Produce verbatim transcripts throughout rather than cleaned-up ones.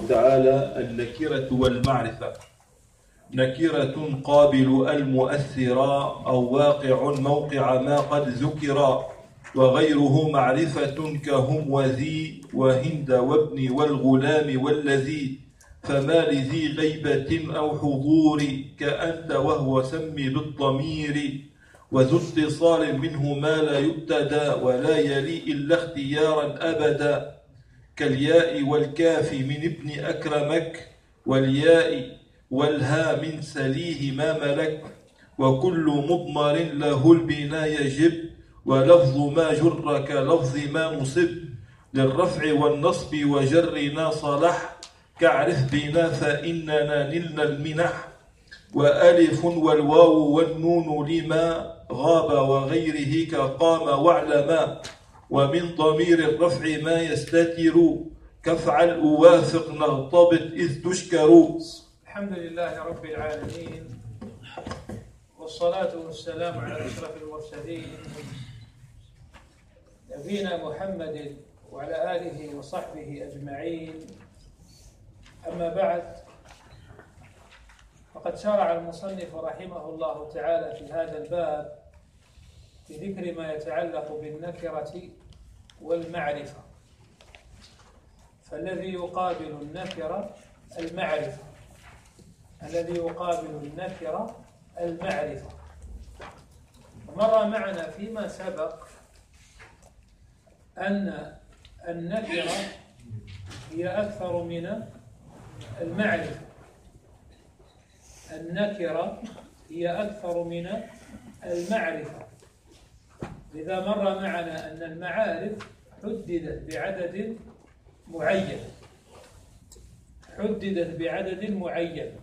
تعالى النكرة والمعرفة. نكرة قابل المؤثرا أو واقع موقع ما قد ذكرا، وغيره معرفة كهم وذي وهند وابن والغلام والذي، فما لذي غيبة أو حضور كأنت وهو سم بالضمير، وذو اتصال منه ما لا يبتدى ولا يلي إلا اختيارا أبدا، كالياء والكاف من ابن أكرمك، والياء والها من سليه ما ملك، وكل مضمر له البنا يجب، ولفظ ما جر كلفظ ما مصب، للرفع والنصب وجرنا صلح، كاعرف بنا فإننا نلنا المنح، وألف والواو والنون لما غاب وغيره كقام واعلما، ومن ضمير الرفع ما يستتر، كفعل أوافق نغتبط إذ تشكر. الحمد لله رب العالمين، والصلاة والسلام على أشرف المرسلين نبينا محمد وعلى آله وصحبه أجمعين. أما بعد، فقد شرع المصنف رحمه الله تعالى في هذا الباب في ذكر ما يتعلق بالنكرة والمعرفة. فالذي يقابل النكرة المعرفة الذي يقابل النكرة المعرفة مر معنا فيما سبق أن النكرة هي أكثر من المعرفة النكرة هي أكثر من المعرفة لذا مر معنا أن المعارف حددت بعدد معين حددت بعدد معين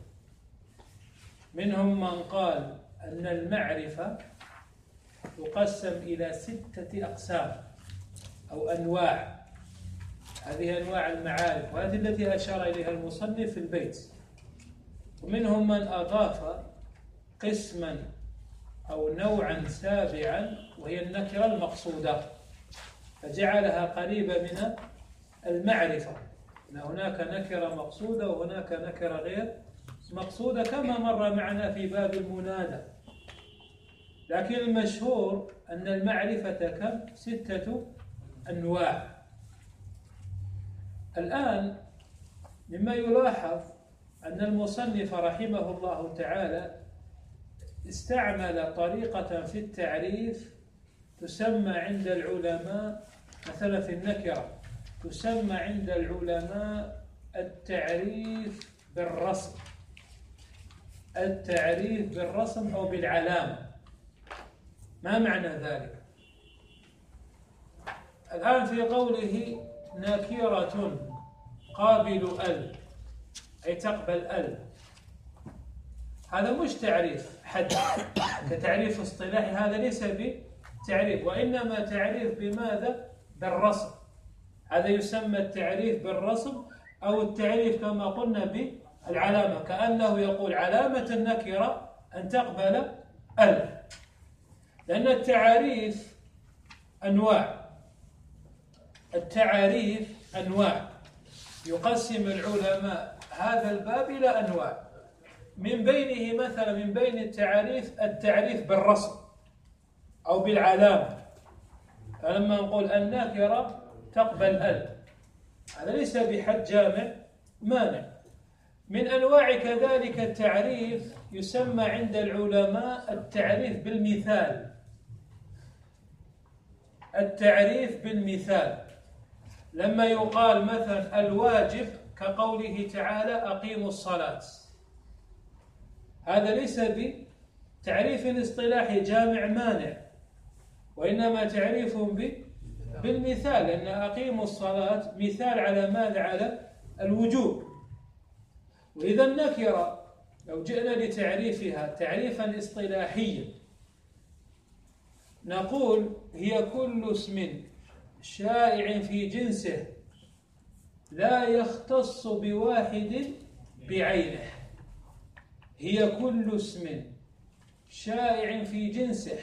منهم من قال أن المعرفة تقسم إلى ستة أقسام أو أنواع. هذه أنواع المعارف، وهذه التي أشار إليها المصنف في البيت. ومنهم من أضاف قسما أو نوعا سابعا وهي النكرة المقصودة، فجعلها قريبة من المعرفة، أن هناك نكرة مقصودة وهناك نكرة غير مقصودة، كما مر معنا في باب المنادى. لكن المشهور أن المعرفة كم؟ ستة أنواع. الآن مما يلاحظ أن المصنف رحمه الله تعالى استعمل طريقة في التعريف تسمى عند العلماء مثلا في النكرة تسمى عند العلماء التعريف بالرسم التعريف بالرسم أو بالعلامة. ما معنى ذلك؟ الآن في قوله نكرة قابل ال أي تقبل ال، هذا مش تعريف حد كتعريف اصطلاحي، هذا ليس بتعريف، وإنما تعريف بماذا؟ بالرسم. هذا يسمى التعريف بالرسم أو التعريف كما قلنا بالعلامة، كأنه يقول علامة النكرة أن تقبل ال، لأن التعاريف أنواع التعاريف أنواع يقسم العلماء هذا الباب إلى أنواع، من بينه مثلا من بين التعاريف التعريف بالرسم أو بالعلامة. فلما نقول النكرة تقبل ال، هذا ليس بحد جامع مانع. من أنواع كذلك التعريف يسمى عند العلماء التعريف بالمثال التعريف بالمثال لما يقال مثلا الواجب كقوله تعالى أقيموا الصلاة، هذا ليس بتعريف اصطلاحي جامع مانع، وإنما تعريف بالمثال، لأن أقيموا الصلاة مثال على ماذا؟ على الوجوب. وإذا النكرة لو جئنا لتعريفها تعريفا اصطلاحيا نقول هي كل اسم شائع في جنسه لا يختص بواحد بعينه هي كل اسم شائع في جنسه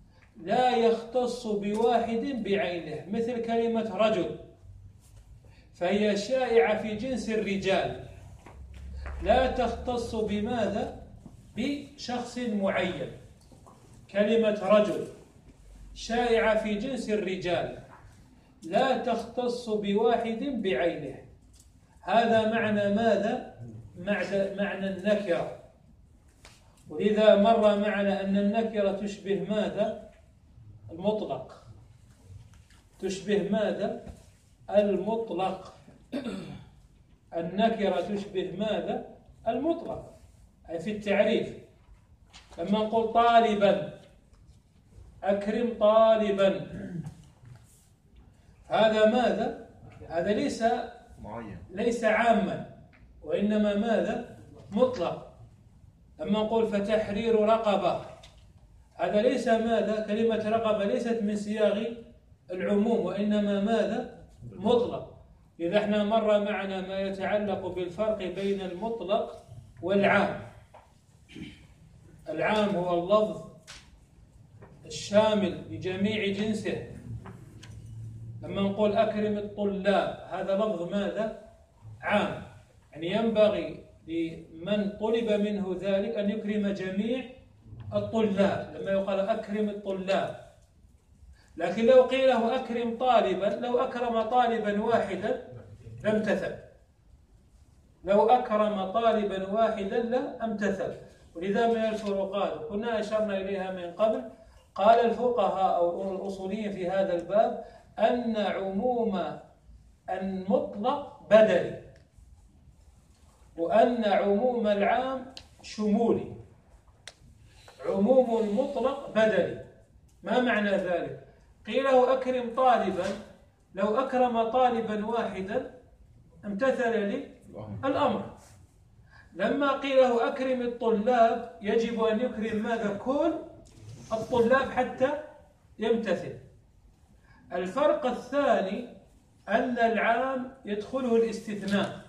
لا يختص بواحد بعينه، مثل كلمة رجل، فهي شائعة في جنس الرجال، لا تختص بماذا؟ بشخص معين. كلمة رجل شائعة في جنس الرجال، لا تختص بواحد بعينه. هذا معنى ماذا؟ معنى النكرة. ولذا مر معنا أن النكرة تشبه ماذا؟ المطلق. تشبه ماذا؟ المطلق. النكرة تشبه ماذا؟ المطلق، أي في التعريف. لما نقول طالبا، أكرم طالبا، هذا ماذا؟ هذا ليس ليس عاما، وإنما ماذا؟ مطلق. لما نقول فتحرير رقبة، هذا ليس ماذا؟ كلمة رقبة ليست من صياغ العموم، وإنما ماذا؟ مطلق. إذا احنا مر معنا ما يتعلق بالفرق بين المطلق والعام. العام هو اللفظ الشامل لجميع جنسه. لما نقول أكرم الطلاب، هذا لفظ ماذا؟ عام، يعني ينبغي لمن طلب منه ذلك أن يكرم جميع الطلاب لما يقال أكرم الطلاب. لكن لو قيل له أكرم طالبا، لو أكرم طالبا واحدا لامتثل، لو أكرم طالبا واحدا لامتثل. ولذا من الفروقات كنا أشرنا إليها من قبل، قال الفقهاء أو الأصوليين في هذا الباب أن عموم المطلق بدلي، وأن عموم العام شمولي. عموم المطلق بدلي. ما معنى ذلك؟ قيل له أكرم طالبا، لو أكرم طالبا واحدا امتثل لي الأمر. لما قيل له أكرم الطلاب، يجب أن يكرم ماذا؟ كل الطلاب حتى يمتثل. الفرق الثاني أن العام يدخله الاستثناء.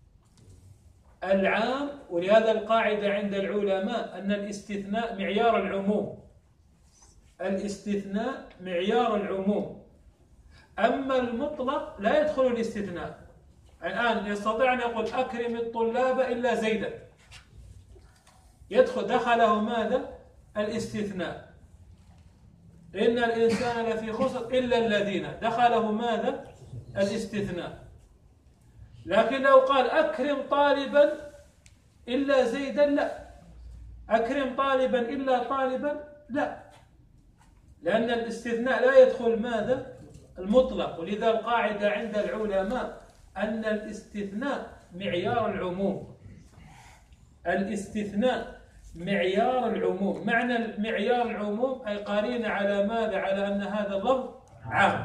العام، ولهذا القاعدة عند العلماء أن الاستثناء معيار العموم. الاستثناء معيار العموم. أما المطلق لا يدخل الاستثناء. الآن يستطيع أن يقول أكرم الطلاب إلا زيدا، يدخل دخله ماذا؟ الاستثناء. إن الإنسان لفي خسر إلا الذين، دخله ماذا؟ الاستثناء. لكن لو قال أكرم طالبا إلا زيدا، لا. أكرم طالبا إلا طالبا، لا، لأن الاستثناء لا يدخل ماذا؟ المطلق. ولذا القاعدة عند العلماء أن الاستثناء معيار العموم. الاستثناء معيار العموم. معنى معيار العموم أي قارين على ماذا؟ على أن هذا اللفظ عام.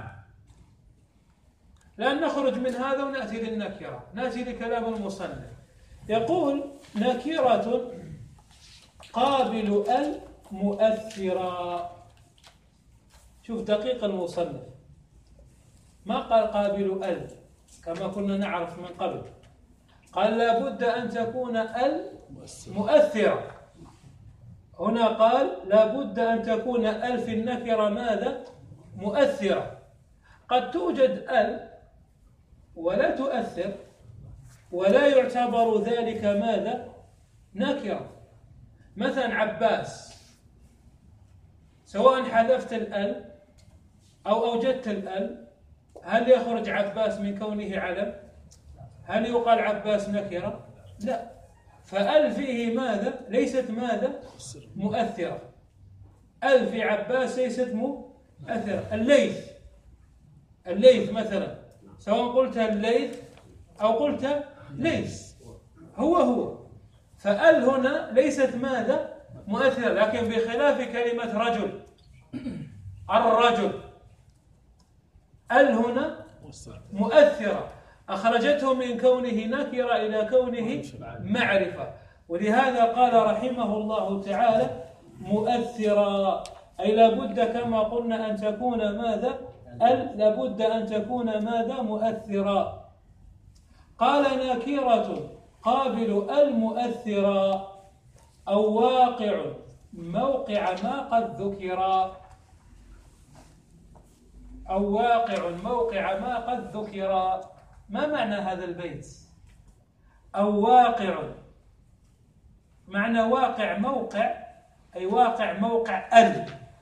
لأن نخرج من هذا ونأتي للنكرة، نأتي لكلام المصنف. يقول نكرة قابل المؤثرة. شوف دقيق المصنف، ما قال قابل ال كما كنا نعرف من قبل، قال لابد أن تكون ال مؤثرة. هنا قال لابد أن تكون ال في النكرة ماذا؟ مؤثرة. قد توجد ال ولا تؤثر، ولا يعتبر ذلك ماذا؟ نكرة. مثلا عباس، سواء حذفت الال أو أوجدت الال، هل يخرج عباس من كونه علم؟ هل يقال عباس نكرة؟ لا. فال فيه ماذا؟ ليست ماذا؟ مؤثرة. ال في عباس ليست مؤثرة. الليث، الليث مثلا، سواء قلت الليث أو قلت ليث، هو هو. فال هنا ليست ماذا؟ مؤثرة. لكن بخلاف كلمة رجل، الرجل، ال هنا مؤثرة، أخرجته من كونه نكرة إلى كونه معرفة. ولهذا قال رحمه الله تعالى مؤثرة، أي لابد كما قلنا أن تكون ماذا؟ ال لابد أن تكون ماذا؟ مؤثرة. قال نكرة قابل المؤثرة أو واقع موقع ما قد ذكر، أو واقع موقع ما قد ذكر. ما معنى هذا البيت؟ أو واقع، معنى واقع موقع، أي واقع موقع ال،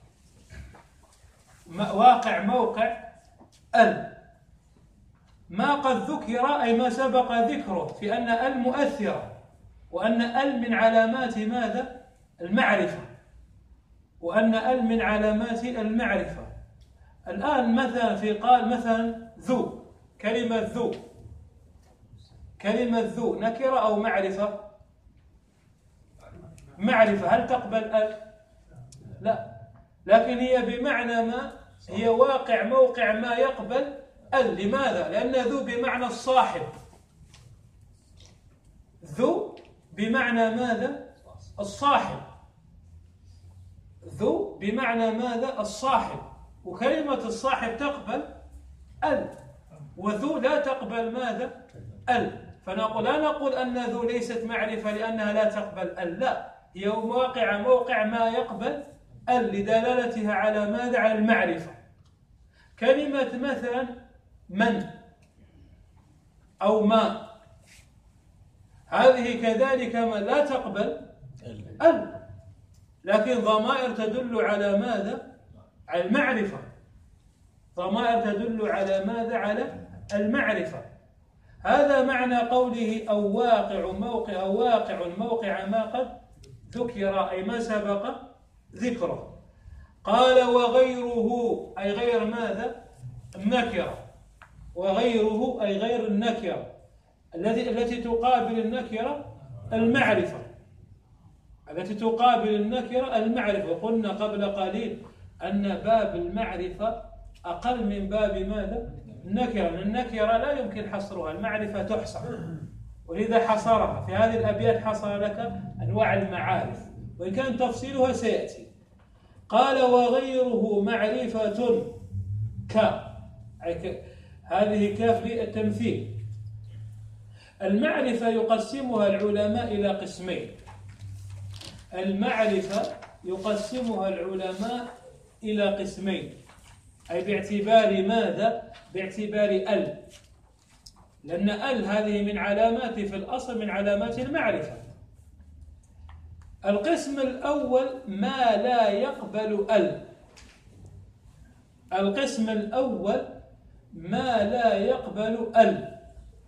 واقع موقع ال، ما قد ذكر أي ما سبق ذكره، في أن ال مؤثرة، وأن ال من علامات ماذا؟ المعرفة، وأن ال من علامات المعرفة. الآن مثلا في قال مثلا ذو، كلمة ذو، كلمة ذو نكرة أو معرفة؟ معرفة. هل تقبل ال؟ لا، لكن هي بمعنى ما، هي واقع موقع ما يقبل ال. لماذا؟ لأن ذو بمعنى الصاحب، ذو بمعنى ماذا؟ الصاحب، ذو بمعنى ماذا؟ الصاحب، وكلمة الصاحب تقبل ال، وذو لا تقبل ماذا؟ ال. فنقول لا نقول أن ذو ليست معرفة لأنها لا تقبل ال، لا، هي واقع موقع ما يقبل ال لدلالتها على ماذا؟ على المعرفة. كلمة مثلا من أو ما، هذه كذلك ما لا تقبل ال، لكن ضمائر تدل على ماذا؟ على المعرفة، ضمائر تدل على ماذا؟ على المعرفة. هذا معنى قوله أو واقع موقع، أو واقع موقع ما قد ذكر، أي ما سبق ذكره. قال وغيره أي غير ماذا؟ النكرة، وغيره أي غير النكرة التي التي تقابل النكرة المعرفة، التي تقابل النكرة المعرفة. وقلنا قبل قليل أن باب المعرفة أقل من باب ماذا؟ النكرة، النكرة لا يمكن حصرها، المعرفة تحصر، ولذا حصرها في هذه الأبيات، حصر لك أنواع المعارف وإن كان تفصيلها سيأتي. قال وغيره معرفة ك، هذه كاف للتمثيل. المعرفة يقسمها العلماء إلى قسمين، المعرفة يقسمها العلماء إلى قسمين، أي باعتبار ماذا؟ باعتبار ال، لأن ال هذه من علامات في الأصل من علامات المعرفة. القسم الأول ما لا يقبل ال، القسم الأول ما لا يقبل ال،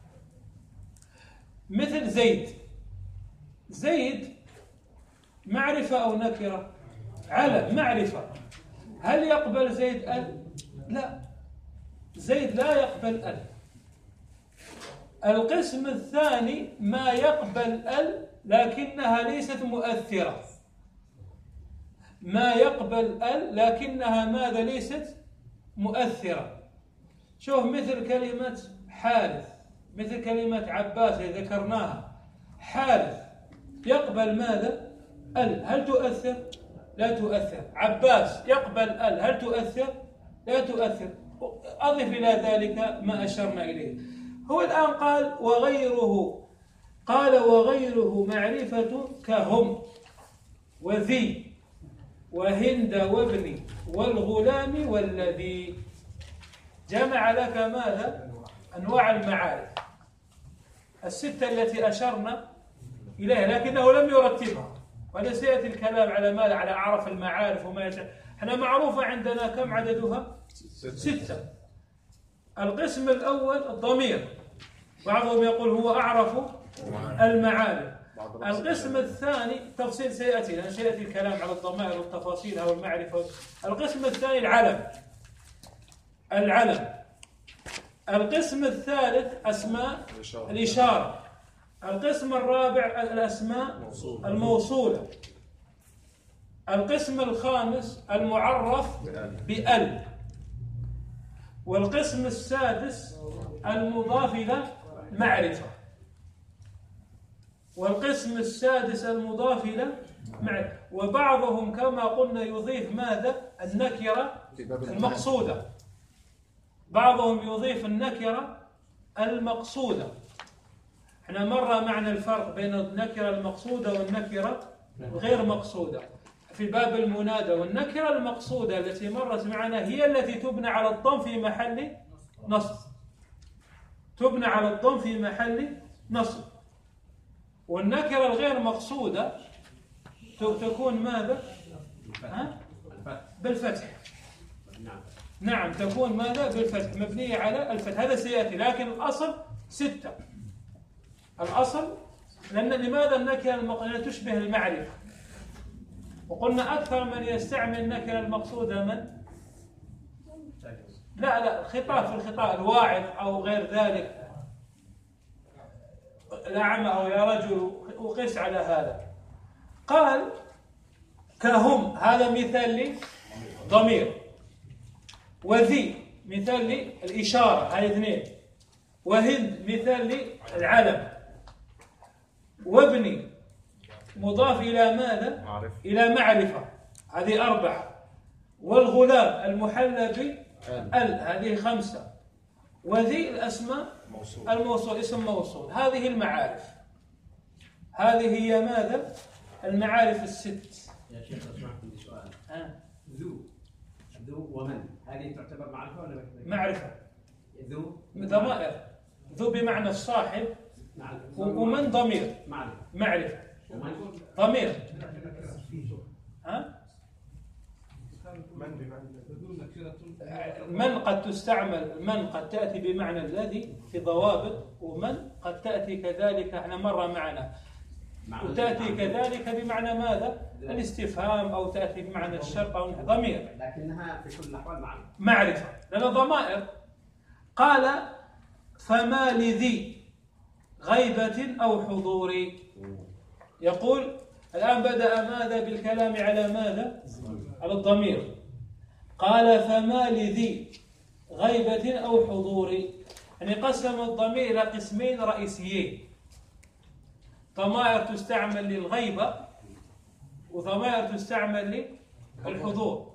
مثل زيد. زيد معرفة أو نكرة؟ علم، معرفة. هل يقبل زيد ال؟ لا، زيد لا يقبل ال. القسم الثاني ما يقبل ال لكنها ليست مؤثرة، ما يقبل ال لكنها ماذا؟ ليست مؤثرة. شوف مثل كلمة حارث، مثل كلمة عباس ذكرناها، حارث يقبل ماذا؟ ال، هل تؤثر؟ لا تؤثر. عباس يقبل ال، هل تؤثر؟ لا تؤثر. أضف إلى ذلك ما أشرنا إليه. هو الآن قال وغيره، قال وغيره معرفة كهم وذي وهند وابني والغلام والذي، جمع لك ماذا؟ أنواع المعارف الستة التي أشرنا إليها، لكنه لم يرتبها، ولا سيأتي الكلام على ماذا؟ على أعرف المعارف وما يتعلم. احنا معروفة عندنا كم عددها؟ ستة. القسم الأول الضمير، بعضهم يقول هو أعرف المعارف. القسم الثاني تفصيل سيأتي، لأن سيأتي الكلام على الضمائر والتفاصيل أو المعرفة. القسم الثاني العلم، العلم. القسم الثالث أسماء الإشارة. القسم الرابع الأسماء الموصولة. القسم الخامس المعرف بأل. والقسم السادس المضاف إلى معرفة. والقسم السادس المضاف إلى معرفة. وبعضهم كما قلنا يضيف ماذا؟ النكرة المقصودة، بعضهم يضيف النكرة المقصودة. احنا مر معنا الفرق بين النكرة المقصودة والنكرة غير مقصودة في باب المنادى. والنكرة المقصودة التي مرت معنا هي التي تبنى على الضم في محل نصب، تبنى على الضم في محل نصب. والنكرة الغير مقصودة تكون ماذا؟ ها؟ بالفتح. نعم تكون ماذا؟ بالفتح، مبنية على الفتح. هذا سيأتي، لكن الأصل ستة. الأصل لأن لماذا النكرة تشبه المعرفة؟ وقلنا أكثر من يستعمل النكرة المقصودة من؟ لا لا الخطاب، في الخطاب الواعظ أو غير ذلك، الأعمى أو يا رجل، وقس على هذا. قال كهم، هذا مثال لضمير، وذي مثال للإشارة، هذه اثنين، وهند مثال للعلم، وابني مضاف إلى ماذا؟ معرفة. إلى معرفة، هذه أربعة، والغلام المحلى بال، هذه خمسة، وذي الأسماء موصول. الموصول اسم موصول. هذه المعارف، هذه هي ماذا؟ المعارف الست. يا شيخ اسمح لي سؤال. آه. ذو ذو ومن هذه تعتبر معرفة ولا معرفة؟ ذو ضمائر، ذو بمعنى الصاحب، ومن ضمير معرفة، معرفة ضمير. ها؟ من قد تستعمل، من قد تأتي بمعنى الذي في ضوابط، ومن قد تأتي كذلك، احنا مرة معنا، وتأتي كذلك بمعنى ماذا؟ الاستفهام، أو تأتي بمعنى الشرط أو ضمير، لكنها في كل الأحوال معرفة. معرفة لأن ضمائر. قال فما لذي غيبة أو حضور. يقول الآن بدأ ماذا؟ بالكلام على ماذا؟ على الضمير. قال فما لذي غيبة أو حضور، يعني قسم الضمير إلى قسمين رئيسيين: ضمائر تستعمل للغيبة، وضمائر تستعمل للحضور.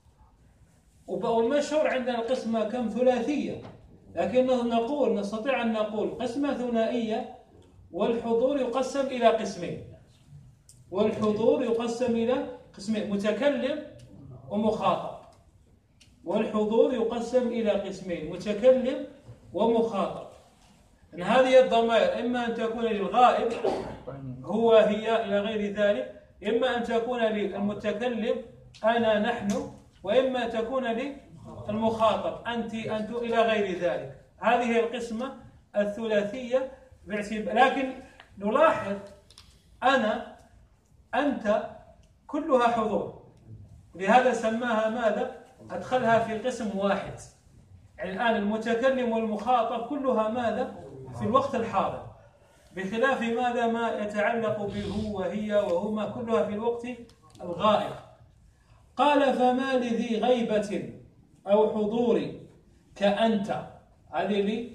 والمشهور عندنا القسمة كم؟ ثلاثية، لكنه نقول نستطيع أن نقول قسمة ثنائية، والحضور يقسم إلى قسمين، والحضور يقسم إلى قسمين: متكلم ومخاطب. والحضور يقسم إلى قسمين: متكلم ومخاطب. إن هذه الضمائر إما أن تكون للغائب هو هي إلى غير ذلك، إما أن تكون للمتكلم أنا نحن، وإما تكون للمخاطب أنت أنت إلى غير ذلك. هذه القسمة الثلاثية. لكن نلاحظ أنا أنت كلها حضور، لهذا سماها ماذا؟ أدخلها في قسم واحد. يعني الآن المتكلم والمخاطب كلها ماذا؟ في الوقت الحاضر، بخلاف ماذا؟ ما يتعلق بالهو وهي وهما كلها في الوقت الغائب. قال فما لذي غيبة أو حضور كأنت، هذه لي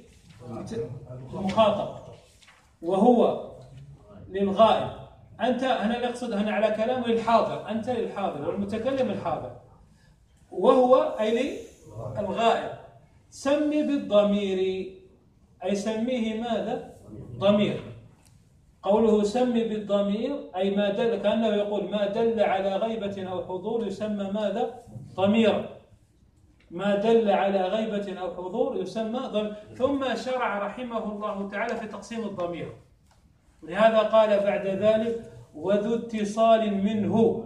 المخاطب، وهو للغائب. أنت هنا نقصد هنا على كلام للحاضر، أنت للحاضر والمتكلم الحاضر، وهو أي للغائب. سمي بالضمير، أي سميه ماذا؟ ضمير. قوله سمي بالضمير أي ما دل، كأنه يقول ما دل على غيبة أو حضور يسمى ماذا؟ ضميرا. ما دل على غيبة أو حضور يسمى ضمير. ثم شرع رحمه الله تعالى في تقسيم الضمير، لهذا قال بعد ذلك وذو اتصال منه،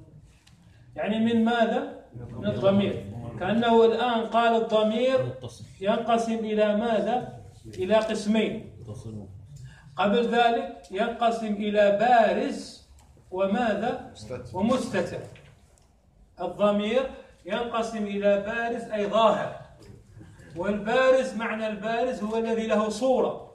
يعني من ماذا؟ من الضمير. كأنه الآن قال الضمير ينقسم إلى ماذا؟ إلى قسمين. قبل ذلك ينقسم إلى بارز وماذا؟ ومستتر. الضمير ينقسم إلى بارز أي ظاهر، والبارز معنى البارز هو الذي له صورة،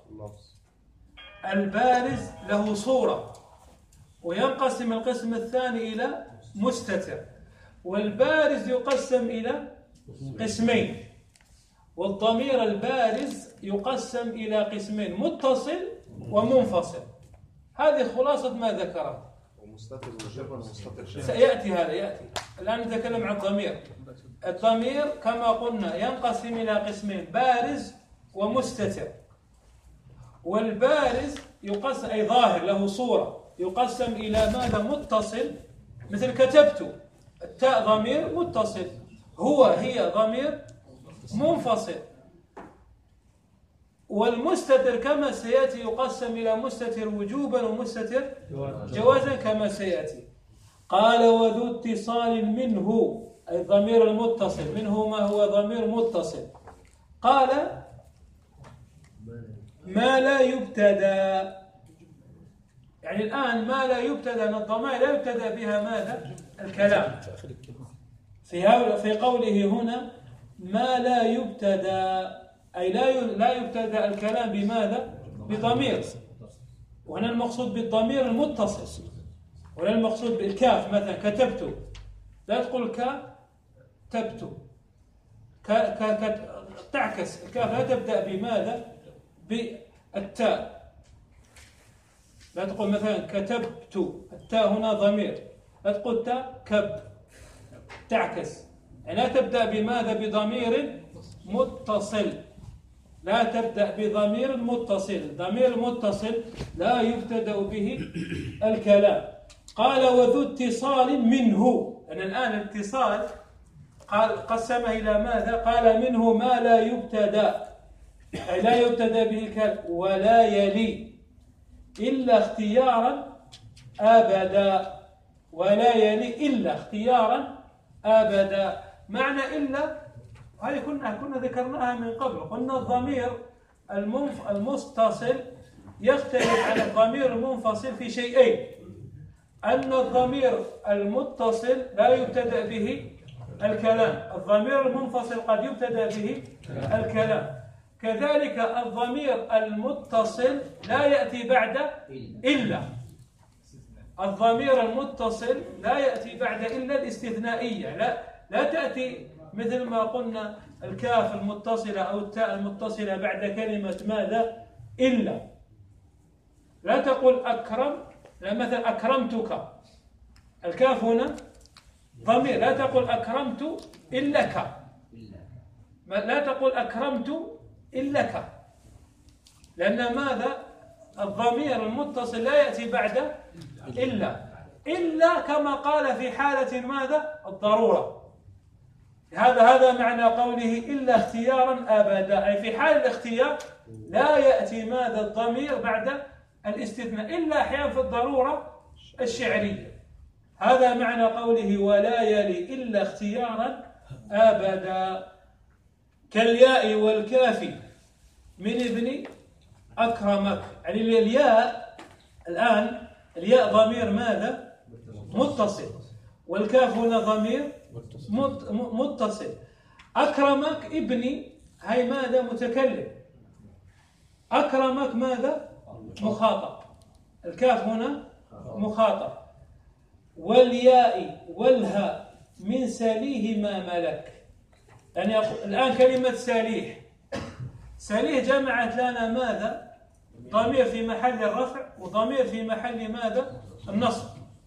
البارز له صورة. وينقسم القسم الثاني إلى مستتر، والبارز يقسم إلى قسمين، والضمير البارز يقسم إلى قسمين: متصل ومنفصل. هذه خلاصة ما ذكره. ومستتر وشبه ومستتر شبه. سيأتي هذا، يأتي. الآن نتكلم عن الضمير. الضمير كما قلنا ينقسم إلى قسمين: بارز ومستتر. والبارز يقسم أي ظاهر له صورة، يقسم إلى ماذا؟ متصل، مثل كتبت، التاء ضمير متصل، هو هي ضمير منفصل. والمستتر كما سيأتي يقسم إلى مستتر وجوبا ومستتر جوازا كما سيأتي. قال وذو اتصال منه أي الضمير المتصل، منه ما هو ضمير متصل. قال ما لا يبتدى، يعني الآن ما لا يبتدى من الضمائر لا يبتدى بها ماذا؟ الكلام. في في قوله هنا ما لا يبتدى أي لا لا يبتدى الكلام بماذا؟ بضمير. وهنا المقصود بالضمير المتصل، ولا المقصود بالكاف. مثلا كتبت لا تقول كتبت، ك ك تعكس الكاف لا تبدأ بماذا؟ بالتاء. لا تقول مثلا كتبت، التاء هنا ضمير، لا تقول تاء كب، تعكس. يعني لا تبدأ بماذا؟ بضمير متصل. لا تبدأ بضمير متصل، ضمير متصل لا يبتدأ به الكلام. قال وذو اتصال منه، أن الآن الاتصال قال قسمه إلى ماذا؟ قال منه ما لا يبتدأ أي لا يبتدأ به الكلام ولا يلي إلا اختيارا أبدا، ولا يلي إلا اختيارا أبدا. معنى إلا هذه كنا كنا ذكرناها من قبل، قلنا الضمير المنف المتصل يختلف عن الضمير المنفصل في شيئين: أن الضمير المتصل لا يبتدأ به الكلام، الضمير المنفصل قد يبتدأ به الكلام. كذلك الضمير المتصل لا يأتي بعد إلا، الضمير المتصل لا يأتي بعد إلا الاستثنائية، لا لا تأتي مثل ما قلنا الكاف المتصلة أو التاء المتصلة بعد كلمة ماذا؟ إلا. لا تقول أكرم، لا مثلا أكرمتك، الكاف هنا ضمير، لا تقول أكرمت إلك، لا تقول أكرمت إلك، لأن ماذا؟ الضمير المتصل لا يأتي بعد إلا، إلا كما قال في حالة ماذا؟ الضرورة. هذا هذا معنى قوله إلا اختيارا أبدا، أي في حال الاختيار لا يأتي ماذا؟ الضمير بعد الاستثناء، إلا أحيانا في الضرورة الشعرية. هذا معنى قوله ولا يلي إلا اختيارا أبدا. كالياء والكاف من ابن أكرمك، يعني الياء الآن الياء ضمير ماذا؟ متصل، والكاف هنا ضمير متصل. أكرمك ابني هي ماذا؟ متكلم. أكرمك ماذا؟ مخاطب، الكاف هنا مخاطب. والياء والهاء من سليه ما ملك، يعني الآن كلمة سليه، سليه جمعت لنا ماذا؟ ضمير في محل الرفع وضمير في محل ماذا؟ النصب.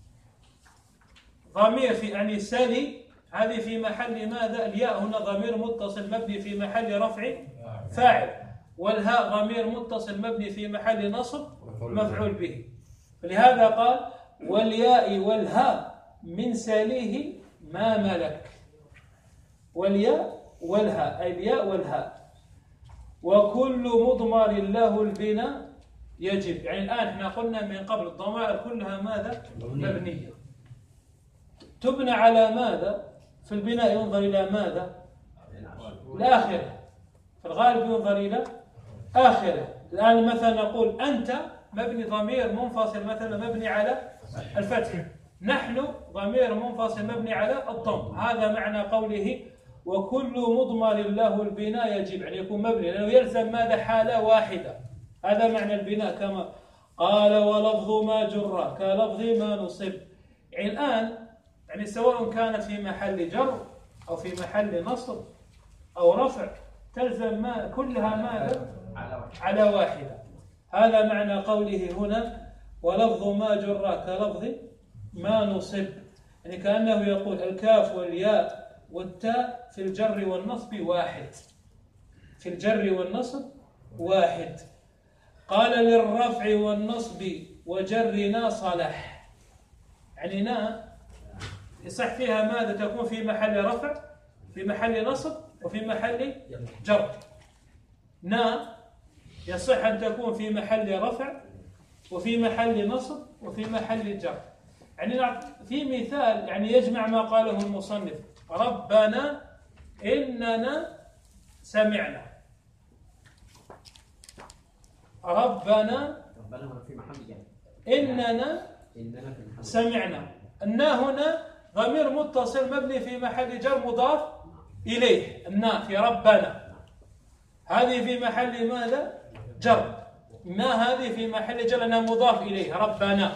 ضمير في يعني سلي هذه في محل ماذا؟ الياء هنا ضمير متصل مبني في محل رفع فاعل، والهاء ضمير متصل مبني في محل نصب مفعول به. فلهذا قال والياء والهاء من سليه ما ملك، والياء والهاء أي الياء والهاء. وكل مضمر له البناء يجب، يعني الآن احنا قلنا من قبل الضمائر كلها ماذا؟ مبنية، تبنى على ماذا؟ في البناء ينظر إلى ماذا؟ الآخرة، في الغالب ينظر إلى آخرة. الآن مثلا نقول أنت مبني ضمير منفصل مثلا مبني على الفتح، نحن ضمير منفصل مبني على الضم. هذا معنى قوله وكل مضمر له البناء يجب، يعني يكون مبني لأنه يلزم ماذا؟ حالة واحدة. هذا معنى البناء. كما قال ولفظ ما جر كلفظ ما نصب، يعني الآن يعني سواء كانت في محل جر أو في محل نصب أو رفع تلزم ما كلها ماذا؟ على واحدة. هذا معنى قوله هنا ولفظ ما جر كلفظ ما نصب، يعني كأنه يقول الكاف والياء والتاء في الجر والنصب واحد، في الجر والنصب واحد. قال للرفع والنصب وجرنا صلح، يعني نا يصح فيها ماذا؟ تكون في محل رفع في محل نصب وفي محل جر. نا يصح أن تكون في محل رفع وفي محل نصب وفي محل جر. يعني في مثال يعني يجمع ما قاله المصنف: ربنا إننا سمعنا. ربنا ربنا في محل جر. إننا سمعنا. النا هنا ضمير متصل مبني في محل جر مضاف إليه. النا في ربنا هذه في محل ماذا؟ جر. النا هذه في محل جر لأنها مضاف إليه ربنا.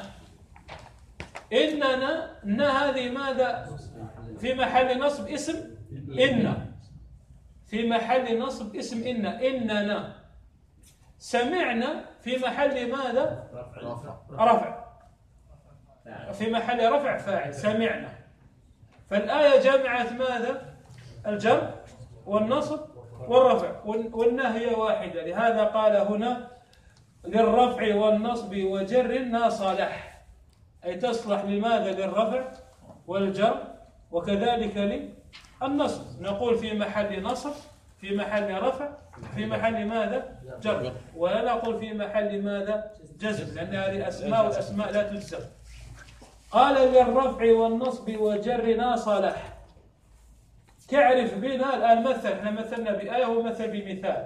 إننا النا هذه ماذا؟ في محل نصب اسم إن. في محل نصب اسم إن. إننا سمعنا في محل ماذا؟ رفع. في محل رفع فاعل سمعنا. فالآية جمعت ماذا؟ الجر والنصب والرفع، والنهي واحدة. لهذا قال هنا للرفع والنصب وجر ناصلح، أي تصلح لماذا؟ للرفع والجر وكذلك للنصب. نقول في محل نصب، في محل رفع، في محل ماذا؟ جر. ولا نقول في محل ماذا؟ جزم، لأن هذه أسماء والأسماء لا تجزم. قال للرفع والنصب وجر ناصلح. كعرف بنا الآن مثل، احنا مثلنا بآية ومثل بمثال.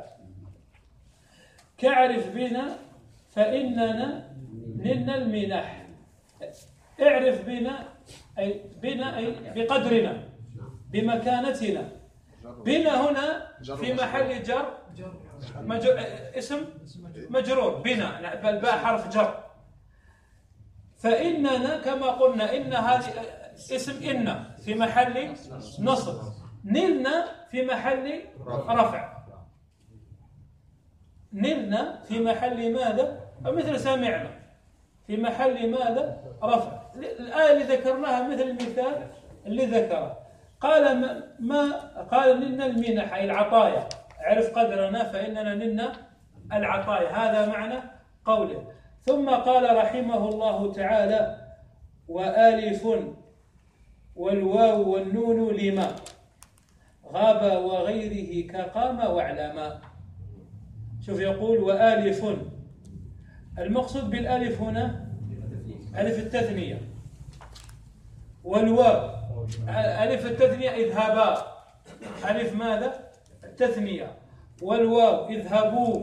كعرف بنا فإننا لنا المنح. اعرف بنا أي بنا أي بقدرنا بمكانتنا. بنا هنا في محل جر مجر... اسم مجرور بنا، الباء حرف جر. فإننا كما قلنا إن هذه اسم إن في محل نصب. نلنا في محل رفع. نلنا في محل ماذا؟ مثل سمعنا في محل ماذا؟ رفع. الآية اللي ذكرناها مثل المثال اللي ذكره. قال ما, ما قال نلنا المنح أي العطايا. عرف قدرنا فإننا نلنا العطايا، هذا معنى قوله. ثم قال رحمه الله تعالى: وآلف والواو والنون لما غاب وغيره كقام واعلما. شوف يقول وآلف. المقصود بالآلف هنا ألف التثنية، والواو ألف التثنية اذهبا، ألف ماذا؟ التثنية. والواو اذهبوا،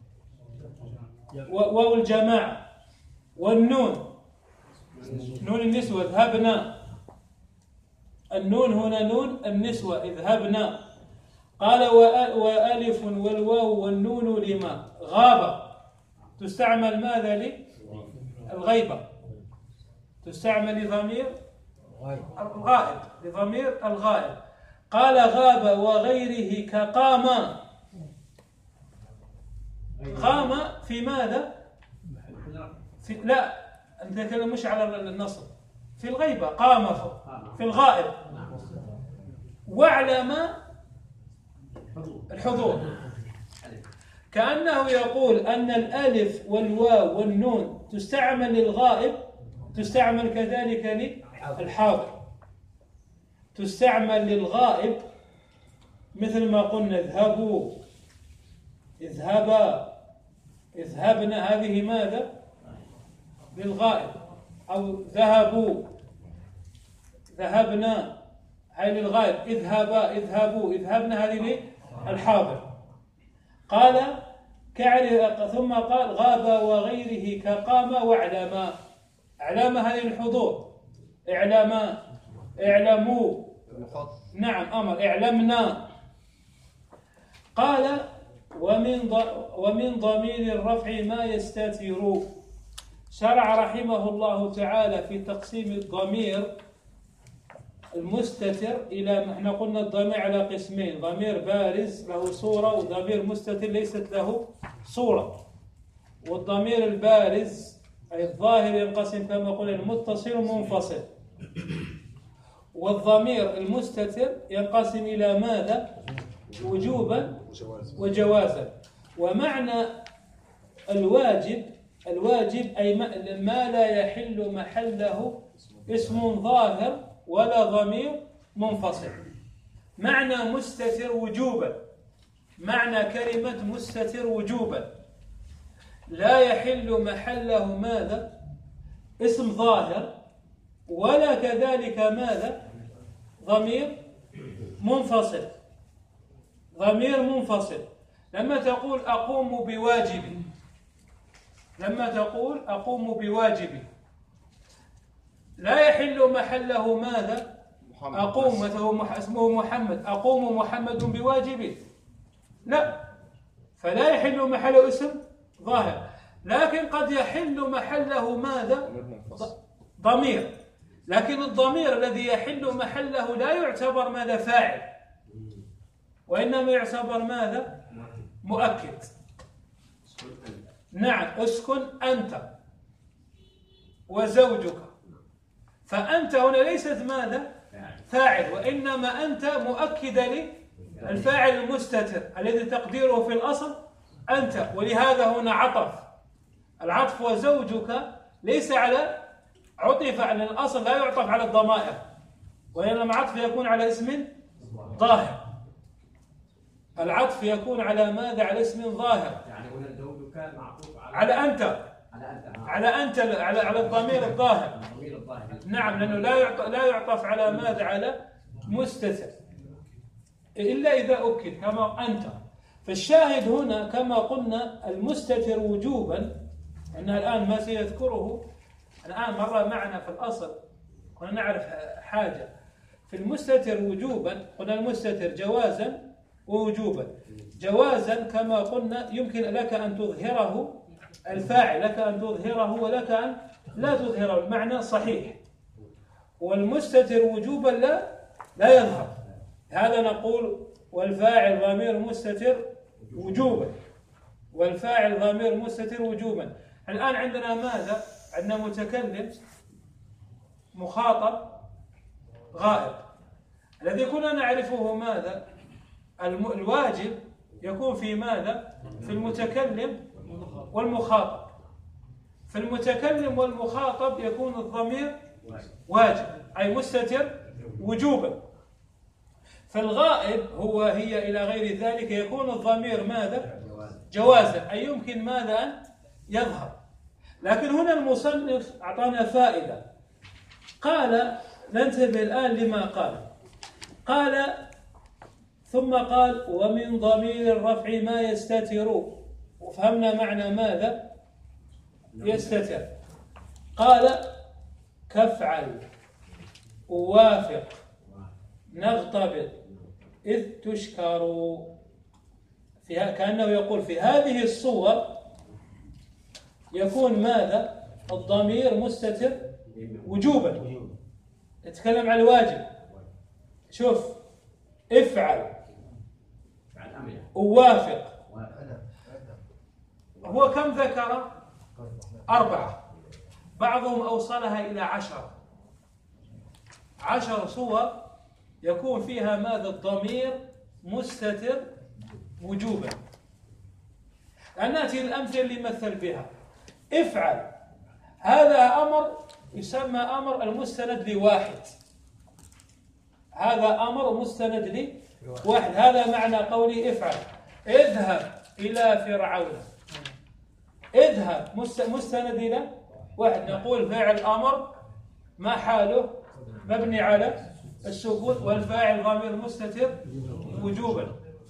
واو الجماعة. والنون نون النسوة اذهبنا. النون هنا نون النسوة اذهبنا. قال وألف والواو والنون لما غاب. تستعمل ماذا؟ للغيبة، تستعمل لضمير الغائب، لضمير الغائب. قال غاب وغيره كقام. قام في ماذا؟ في لا أنت كده مش على النصب، في الغيبة. قام في الغائب. واعلم الحضور. كأنه يقول أن الألف والواو والنون تستعمل للغائب، تستعمل كذلك للحاضر. تستعمل للغائب مثل ما قلنا اذهبوا، اذهبا، اذهبنا، هذه ماذا؟ للغائب. أو ذهبوا، ذهبنا، هذه للغائب. اذهبا، اذهبوا، اذهبنا، هذه للحاضر. قال كعرف. ثم قال غاب وغيره كقام واعلما. اعلام هذه الحضور. اعلما، اعلموا، نعم أمر. اعلمنا. قال ومن ومن ضمير الرفع ما يستتر. شرع رحمه الله تعالى في تقسيم الضمير المستتر إلى، احنا قلنا الضمير على قسمين: ضمير بارز له صورة، وضمير مستتر ليست له صورة. والضمير البارز أي الظاهر ينقسم كما قلنا المتصل ومنفصل. والضمير المستتر ينقسم إلى ماذا؟ وجوبا وجوازا. ومعنى الواجب، الواجب أي ما لا يحل محله اسم ظاهر ولا ضمير منفصل. معنى مستتر وجوبا، معنى كلمة مستتر وجوبا لا يحل محله ماذا؟ اسم ظاهر، ولا كذلك ماذا؟ ضمير منفصل. ضمير منفصل لما تقول أقوم بواجبي، لما تقول أقوم بواجبي لا يحل محله ماذا؟ أقوم، مثلا اسمه محمد، أقوم محمد بواجبه، لا، فلا يحل محله اسم ظاهر. لكن قد يحل محله ماذا؟ ضمير، لكن الضمير الذي يحل محله لا يعتبر ماذا؟ فاعل، وإنما يعتبر ماذا؟ مؤكد. نعم، اسكن أنت وزوجك، فأنت هنا ليست ماذا؟ فاعل، وإنما أنت مؤكد للفاعل المستتر الذي تقديره في الأصل أنت، ولهذا هنا عطف. العطف وزوجك ليس على عطف على الأصل، لا يعطف على الضمائر، وإنما عطف يكون على اسم ظاهر. العطف يكون على ماذا؟ على اسم ظاهر. يعني هنا زوجك معطوف على على أنت، على أنت على أنت على على الضمير الظاهر. الضمير الظاهر. نعم، لأنه لا يعطف لا يعطف على ماذا؟ على مستتر، إلا إذا أكد كما أنت. فالشاهد هنا كما قلنا المستتر وجوبا، أنها الآن ما سيذكره الآن مرة معنا في الأصل، كنا نعرف حاجة في المستتر وجوبا. قلنا المستتر جوازا ووجوبا. جوازا كما قلنا يمكن لك أن تظهره الفاعل، لك أن تظهره ولك أن لا تظهره، المعنى صحيح. والمستتر وجوبا لا لا يظهر، هذا نقول والفاعل ضمير مستتر وجوبا، والفاعل ضمير مستتر وجوبا. الآن عندنا ماذا؟ عندنا متكلم، مخاطب، غائب. الذي كنا نعرفه ماذا؟ الواجب يكون في ماذا؟ في المتكلم والمخاطب. في المتكلم والمخاطب يكون الضمير واجب، أي مستتر وجوبا. في الغائب هو هي إلى غير ذلك يكون الضمير ماذا؟ جوازا، أي يمكن ماذا؟ أن يظهر. لكن هنا المصنف أعطانا فائدة، قال ننتبه الآن لما قال. قال ثم قال ومن ضمير الرفع ما يستتر، وفهمنا معنى ماذا؟ يستتر. قال كفعل، ووافق، نغتبط، إذ تشكر. فيها كأنه يقول في هذه الصور يكون ماذا؟ الضمير مستتر وجوبا. نتكلم عن الواجب. شوف، افعل، ووافق، هو كم ذكر؟ أربعة، بعضهم أوصلها إلى عشر. عشر صور يكون فيها ماذا؟ الضمير مستتر وجوبا. الآن نأتي الأمثلة اللي مثل بها. افعل، هذا أمر يسمى أمر المستند لواحد، هذا أمر مستند لواحد، هذا معنى قولي افعل. اذهب إلى فرعون، اذهب مستند إلى واحد، نقول فاعل أمر ما حاله؟ مبني على السكون، والفاعل ضمير مستتر وجوبا.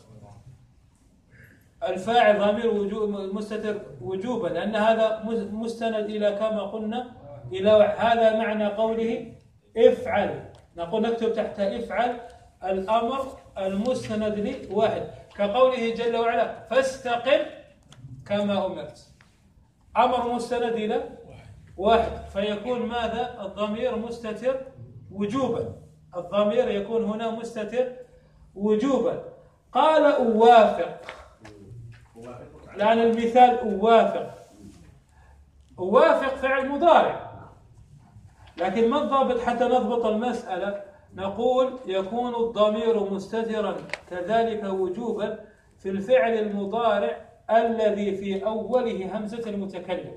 الفاعل ضمير مستتر وجوبا لأن هذا مستند إلى كما قلنا إلى واحد. هذا معنى قوله افعل، نقول نكتب تحت افعل الأمر المستند لواحد، كقوله جل وعلا فاستقم كما أمرت، أمر مستند إلى واحد، فيكون ماذا؟ الضمير مستتر وجوبا، الضمير يكون هنا مستتر وجوبا. قال أوافق، الآن المثال أوافق، أوافق فعل مضارع، لكن ما الضابط حتى نضبط المسألة؟ نقول يكون الضمير مستترا كذلك وجوبا في الفعل المضارع الذي في أوله همزة المتكلم.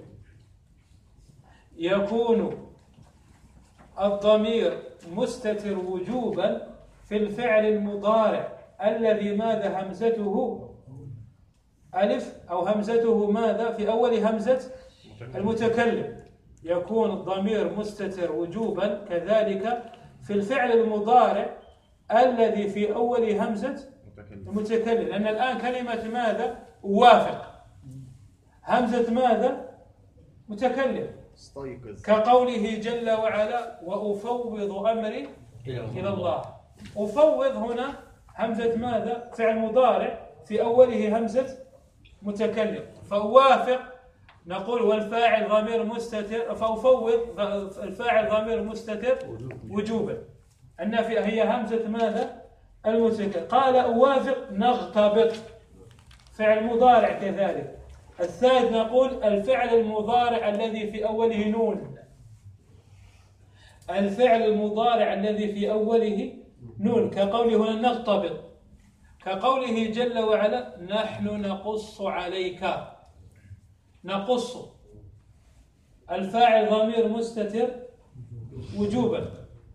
يكون الضمير مستتر وجوبا في الفعل المضارع الذي ماذا همزته ألف أو همزته ماذا في أول همزة المتكلم يكون الضمير مستتر وجوبا. كذلك في الفعل المضارع الذي في أول همزة المتكلم، لأن الآن كلمة ماذا أوافق همزة ماذا متكلم، كقوله جل وعلا وأفوض أمري إلى الله. أفوض هنا همزة ماذا فعل مضارع في أوله همزة متكلم، فأوافق نقول والفاعل ضمير مستتر، فأفوض الفاعل ضمير مستتر وجوبا، أن في هي همزة ماذا المتكلم. قال أوافق نغتبط فعل مضارع كذلك. الثالث نقول الفعل المضارع الذي في أوله نون، الفعل المضارع الذي في أوله نون كقوله هنا نغتبط، كقوله جل وعلا نحن نقص عليك. نقص الفاعل ضمير مستتر وجوبا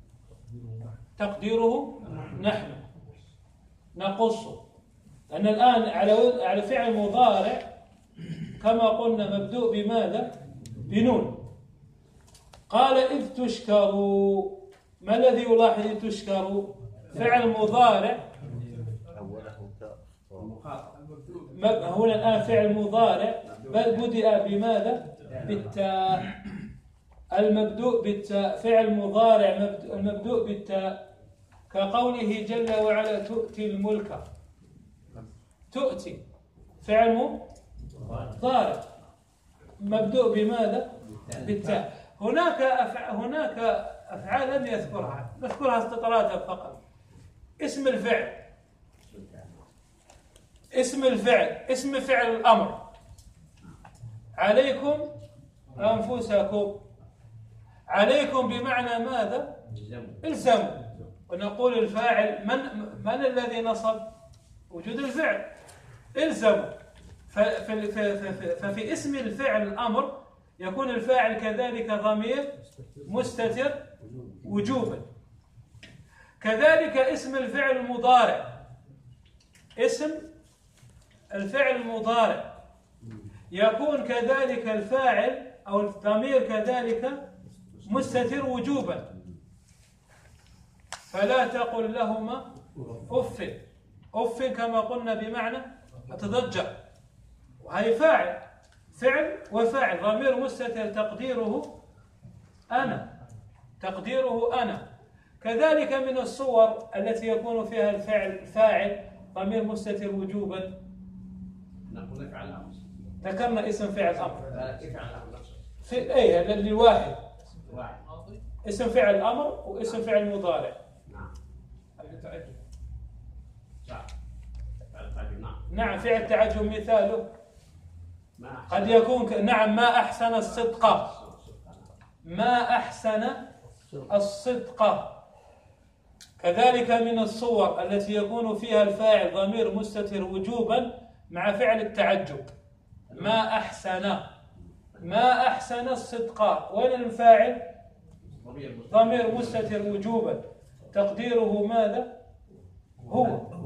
تقديره نحن نقص، لأن الآن على على فعل مضارع كما قلنا مبدوء بماذا بنون. قال إذ تشكروا، ما الذي يلاحظ إذ تشكروا فعل مضارع هنا الآن فعل مضارع بل بدأ بماذا بالتاء، المبدوء بالتاء فعل مضارع المبدوء بالتاء، كقوله جل وعلا تؤتي الملك. تؤتي فعل مضارع مبدوء بماذا بالتاء. هناك أفع... هناك أفعال لم يذكرها، نذكرها استطرادا فقط. اسم الفعل، اسم الفعل اسم فعل الأمر عليكم أنفسكم. عليكم بمعنى ماذا الزموا، ونقول الفاعل من من الذي نصب وجود الفعل الزموا. ففي, ففي اسم الفعل الأمر يكون الفاعل كذلك ضمير مستتر وجوبا. كذلك اسم الفعل المضارع، اسم الفعل المضارع يكون كذلك الفاعل أو الضمير كذلك مستتر وجوبا. فلا تقل لهما أف. أف كما قلنا بمعنى أتضجر، وهي فاعل فعل وفاعل ضمير مستتر تقديره أنا تقديره أنا. كذلك من الصور التي يكون فيها الفعل فاعل ضمير مستتر وجوبا نقول فعل الأمر، ذكرنا اسم فعل أمر كيف فعل الأمر في أي هذا اللي واحد واحد اسم فعل أمر واسم فعل مضارع. نعم التعجب صح فعل التعجب. نعم نعم فعل التعجب مثاله ما قد يكون ك... نعم ما أحسن الصدق، ما أحسن الصدق. كذلك من الصور التي يكون فيها الفاعل ضمير مستتر وجوبا مع فعل التعجب ما أحسن ما أحسن الصدق. وين الفاعل ضمير مستتر وجوبا تقديره ماذا هو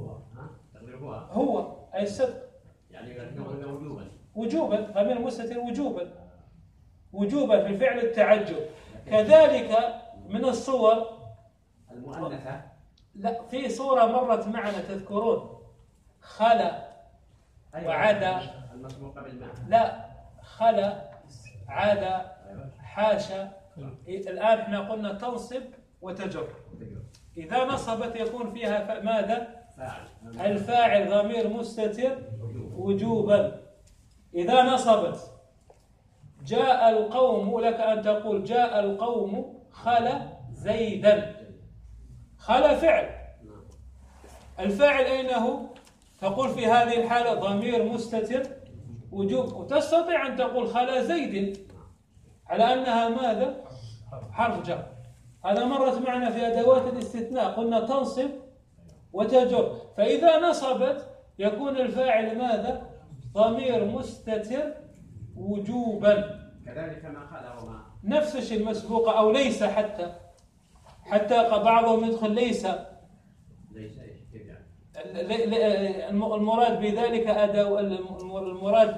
هو أي الصدق يعني وجوبا وجوبا ضمير مستتر وجوبا وجوبا في فعل التعجب. كذلك من الصور المؤنثة، لا في صورة مرت معنا تذكرون خلا وعدا المسبوقة بالماء، لا خلا عدا حاشا. الآن احنا قلنا تنصب وتجر، إذا نصبت يكون فيها ماذا الفاعل ضمير مستتر وجوبا. إذا نصبت جاء القوم لك أن تقول جاء القوم خلا زيدا. خلا فعل، الفاعل أين هو؟ تقول في هذه الحالة ضمير مستتر وجوب، وتستطيع أن تقول خلا زيد على أنها ماذا حرف جر. هذا مرت معنا في أدوات الاستثناء قلنا تنصب وتجر، فإذا نصبت يكون الفاعل ماذا ضمير مستتر وجوبا. كذلك ما خلا وما نفس الشيء المسبوقة أو ليس، حتى حتى بعضهم يدخل ليس ليس كيف يعني المراد بذلك أداة المراد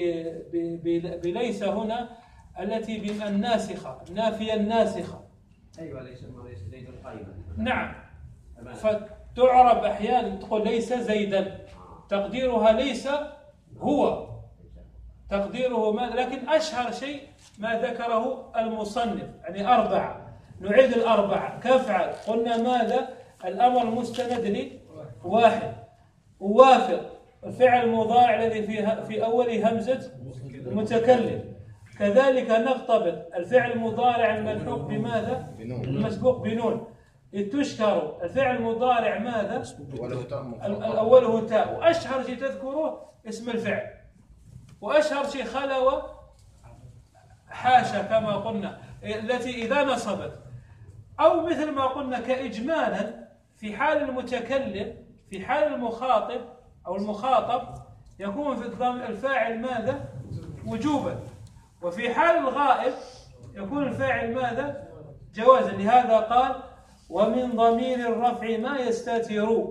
بليس هنا التي بالناسخة النافية الناسخة. أيوة ليس ليس زيد قائما. نعم. فتعرب أحيانا تقول ليس زيدا تقديرها ليس هو تقديره ما، لكن أشهر شيء ما ذكره المصنف يعني أربعة. نعيد الأربعة كفعل قلنا ماذا؟ الأمر مستند لواحد. ووافق الفعل المضارع الذي في في أوله همزة المتكلم. كذلك نقتبط الفعل المضارع الملحوق بماذا؟ المسبوق بنون. إذ تشكر الفعل المضارع ماذا؟ أوله تاء. وأشهر شيء تذكره اسم الفعل. وأشهر شيء خلوة حاشا كما قلنا التي إذا نصبت أو مثل ما قلنا كإجمالا في حال المتكلم في حال المخاطب أو المخاطب يكون في الضمير الفاعل ماذا؟ وجوبا. وفي حال الغائب يكون الفاعل ماذا؟ جوازا. لهذا قال ومن ضمير الرفع ما يستتر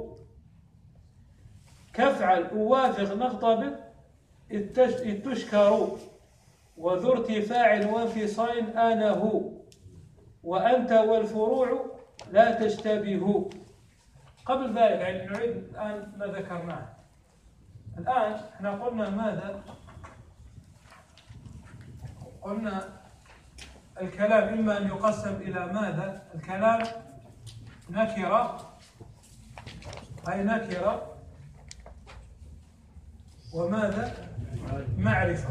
كفعل أوافق نقتبط إذ تشكر وذو ارتفاع وانفصال آنه وأنت والفروع لا تشتبه. قبل ذلك يعني نعيد الآن ما ذكرناه. الآن احنا قلنا ماذا؟ قلنا الكلام إما أن يقسم إلى ماذا؟ الكلام نكرة أي نكرة وماذا؟ معرفة.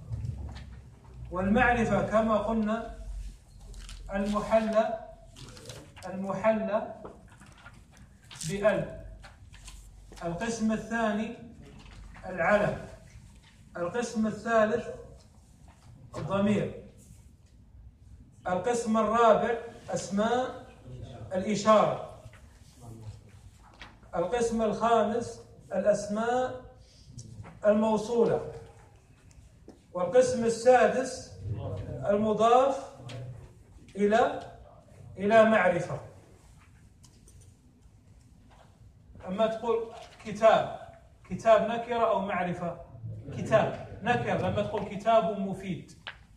والمعرفة كما قلنا المحلى المحلى بأل. القسم الثاني العلم. القسم الثالث الضمير. القسم الرابع أسماء الإشارة. القسم الخامس الأسماء الموصولة. والقسم السادس المضاف إلى إلى معرفة. أما تقول كتاب كتاب نكرة أو معرفة؟ كتاب نكرة. لما تقول كتاب مفيد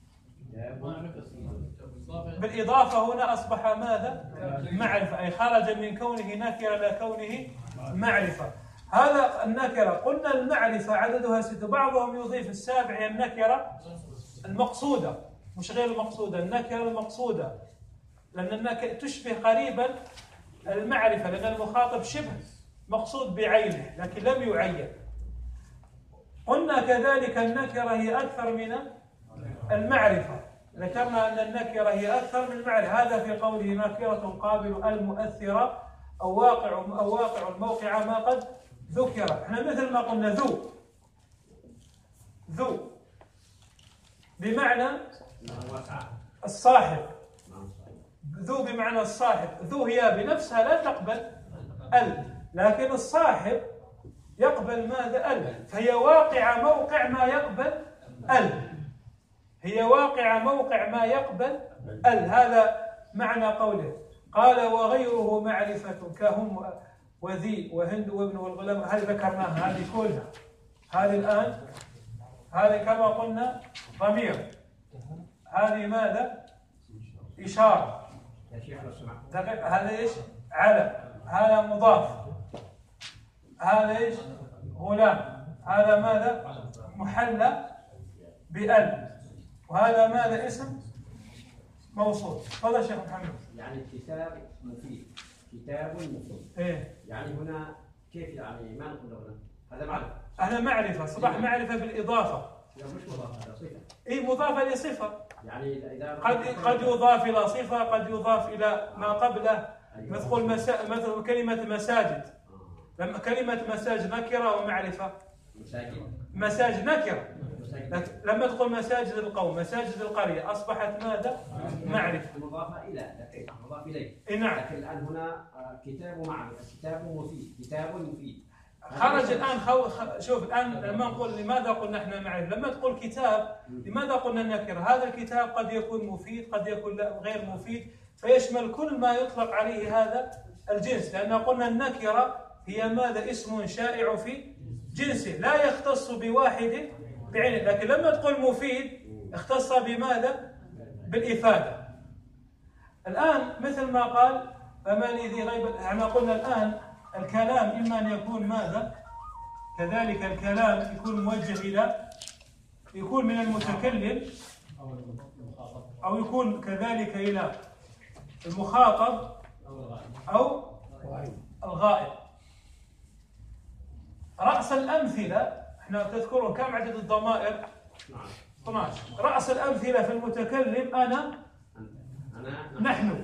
بالإضافة هنا أصبح ماذا؟ معرفة أي خرج من كونه نكرة إلى كونه معرفة. هذا النكرة. قلنا المعرفة عددها ستة. بعضهم يضيف السابع هي النكرة المقصودة مش غير المقصودة. النكرة المقصودة لأن النكرة تشبه قريبا المعرفة لأن المخاطب شبه مقصود بعينه لكن لم يعين. قلنا كذلك النكرة هي أكثر من المعرفة. ذكرنا أن النكرة هي أكثر من المعرفة. هذا في قوله نكرة قابل المؤثرة أو واقع أو واقع الموقع ما قد ذكر. احنا مثل ما قلنا ذو ذو بمعنى الصاحب. ذو بمعنى الصاحب. ذو هي بنفسها لا تقبل ال لكن الصاحب يقبل ماذا؟ ال. فهي واقع موقع ما يقبل ال. هي واقع موقع ما يقبل ال. هذا معنى قوله. قال وغيره معرفة كهم وذي وهند وابن والغلام. هذه ذكرناها هذه كلها. هذه الآن هذه كما قلنا ضمير. هذه ماذا؟ إشارة. هذا إيش؟ علم. هذا مضاف. هذا إيش؟ غلام. هذا ماذا؟ محلى بأل. وهذا ماذا؟ اسم موصول. تفضل شيخ محمد. يعني كتاب مفيد. كتاب مفيد. إيه؟ يعني هنا كيف يعني ما نقول هنا؟ هذا معرفة. هذا معرفة. صباح معرفة بالإضافة. لا مش مضافة هذا صفة. إيه مضافة لصفة. يعني إذا قد قد يضاف إلى صفة قد يضاف إلى ما قبله. مثل مسا... مثل كلمة مساجد. لما كلمة مساجد نكرة ومعرفة. مساجد. مساجد نكرة. لما تقول مساجد القوم مساجد القرية أصبحت ماذا؟ معرفة. مضافة إلى دقيقة مضاف إليه. إيه نعم. لكن الآن هنا كتاب معرفة. كتاب مفيد. كتاب مفيد. خرج الآن خو... خ... شوف الآن لما نقول لماذا قلنا احنا معرفة؟ لما تقول كتاب لماذا قلنا النكرة؟ هذا الكتاب قد يكون مفيد قد يكون غير مفيد فيشمل كل ما يطلق عليه هذا الجنس. لأن قلنا النكرة هي ماذا؟ اسم شائع في جنسه لا يختص بواحد بعينه، لكن لما تقول مفيد اختص بماذا؟ بالإفادة. الآن مثل ما قال فمن ذي ريب، احنا قلنا الآن الكلام إما أن يكون ماذا؟ كذلك الكلام يكون موجه إلى، يكون من المتكلم أو يكون كذلك إلى المخاطب أو الغائب. رأس الأمثلة احنا تذكرون كم عدد الضمائر؟ اثنا عشر. رأس الأمثلة في المتكلم أنا، نحن،